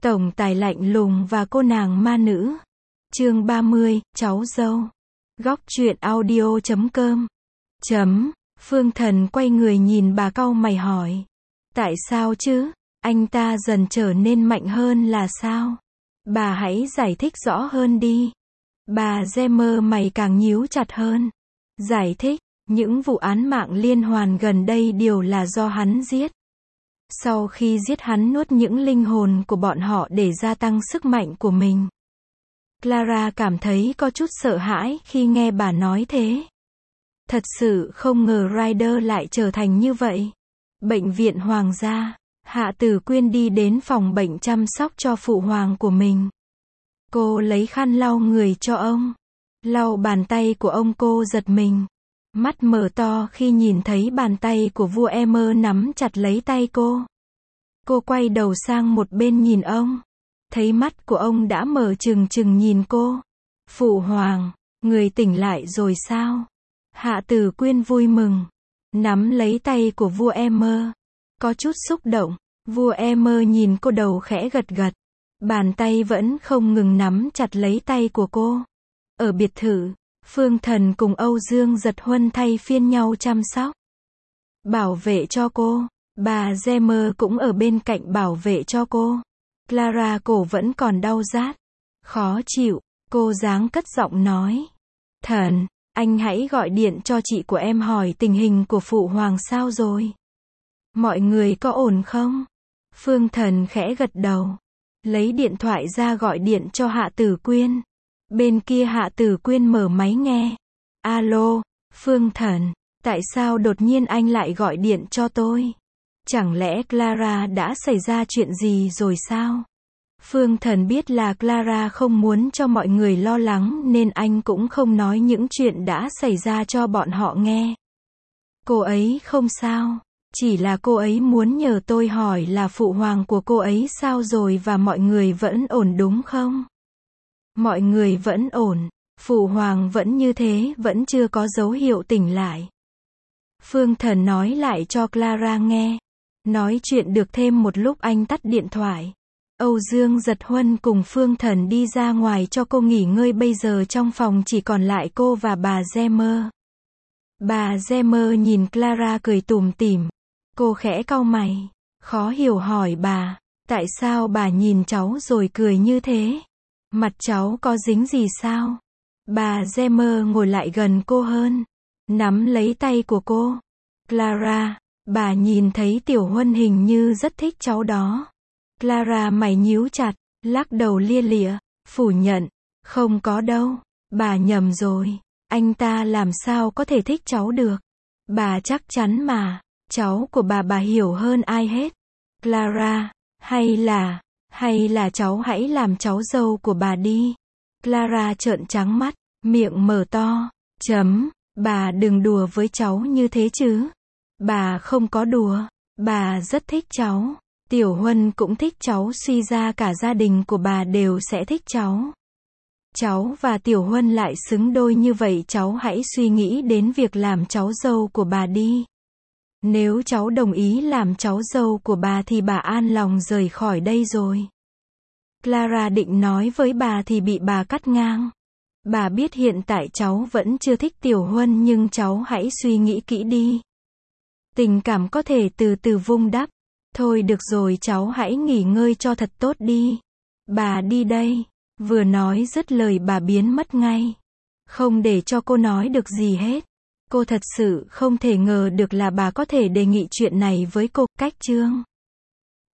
Tổng tài lạnh lùng và cô nàng ma nữ. Chương 30, cháu dâu. Góc truyện audio.com. Phương Thần quay người nhìn bà cau mày hỏi. Tại sao chứ? Anh ta dần trở nên mạnh hơn là sao? Bà hãy giải thích rõ hơn đi. Bà Gemmer mày càng nhíu chặt hơn. Giải thích, những vụ án mạng liên hoàn gần đây đều là do hắn giết. Sau khi giết hắn nuốt những linh hồn của bọn họ để gia tăng sức mạnh của mình. Clara cảm thấy có chút sợ hãi khi nghe bà nói thế. Thật sự không ngờ Ryder lại trở thành như vậy. Bệnh viện Hoàng gia, Hạ Tử Quyên đi đến phòng bệnh chăm sóc cho phụ hoàng của mình. Cô lấy khăn lau người cho ông. Lau bàn tay của ông, cô giật mình. Mắt mở to khi nhìn thấy bàn tay của vua Emmer nắm chặt lấy tay cô. Cô quay đầu sang một bên nhìn ông. Thấy mắt của ông đã mở trừng trừng nhìn cô. Phụ hoàng, người tỉnh lại rồi sao? Hạ Tử Quyên vui mừng. Nắm lấy tay của vua Emmer. Có chút xúc động. Vua Emmer nhìn cô, đầu khẽ gật gật. Bàn tay vẫn không ngừng nắm chặt lấy tay của cô. Ở biệt thự, Phương Thần cùng Âu Dương Giật Huân thay phiên nhau chăm sóc, bảo vệ cho cô. Bà Gemmer cũng ở bên cạnh bảo vệ cho cô. Clara cổ vẫn còn đau rát, khó chịu. Cô giáng cất giọng nói. Thần, anh hãy gọi điện cho chị của em hỏi tình hình của phụ hoàng sao rồi. Mọi người có ổn không? Phương Thần khẽ gật đầu. Lấy điện thoại ra gọi điện cho Hạ Tử Quyên. Bên kia Hạ Tử Quyên mở máy nghe. Alo, Phương Thần, tại sao đột nhiên anh lại gọi điện cho tôi? Chẳng lẽ Clara đã xảy ra chuyện gì rồi sao? Phương Thần biết là Clara không muốn cho mọi người lo lắng nên anh cũng không nói những chuyện đã xảy ra cho bọn họ nghe. Cô ấy không sao, chỉ là cô ấy muốn nhờ tôi hỏi là phụ hoàng của cô ấy sao rồi và mọi người vẫn ổn đúng không? Mọi người vẫn ổn, phụ hoàng vẫn như thế, vẫn chưa có dấu hiệu tỉnh lại. Phương Thần nói lại cho Clara nghe. Nói chuyện được thêm một lúc anh tắt điện thoại. Âu Dương Giật Huân cùng Phương Thần đi ra ngoài cho cô nghỉ ngơi, bây giờ trong phòng chỉ còn lại cô và bà Gemmer. Bà Gemmer nhìn Clara cười tủm tỉm. Cô khẽ cau mày, khó hiểu hỏi bà, tại sao bà nhìn cháu rồi cười như thế? Mặt cháu có dính gì sao? Bà Gemmer ngồi lại gần cô hơn, nắm lấy tay của cô. Clara, bà nhìn thấy Tiểu Huân hình như rất thích cháu đó. Clara mày nhíu chặt, lắc đầu lia lịa, phủ nhận. Không có đâu, bà nhầm rồi. Anh ta làm sao có thể thích cháu được? Bà chắc chắn mà, cháu của bà hiểu hơn ai hết. Clara, hay là cháu hãy làm cháu dâu của bà đi. Clara trợn trắng mắt, miệng mở to. Bà đừng đùa với cháu như thế chứ. Bà không có đùa, bà rất thích cháu. Tiểu Huân cũng thích cháu, suy ra cả gia đình của bà đều sẽ thích cháu. Cháu và Tiểu Huân lại xứng đôi như vậy, cháu hãy suy nghĩ đến việc làm cháu dâu của bà đi. Nếu cháu đồng ý làm cháu dâu của bà thì bà an lòng rời khỏi đây rồi. Clara định nói với bà thì bị bà cắt ngang. Bà biết hiện tại cháu vẫn chưa thích Tiểu Huân nhưng cháu hãy suy nghĩ kỹ đi. Tình cảm có thể từ từ vun đắp. Thôi được rồi, cháu hãy nghỉ ngơi cho thật tốt đi. Bà đi đây. Vừa nói dứt lời bà biến mất ngay. Không để cho cô nói được gì hết. Cô thật sự không thể ngờ được là bà có thể đề nghị chuyện này với cô. Cách chương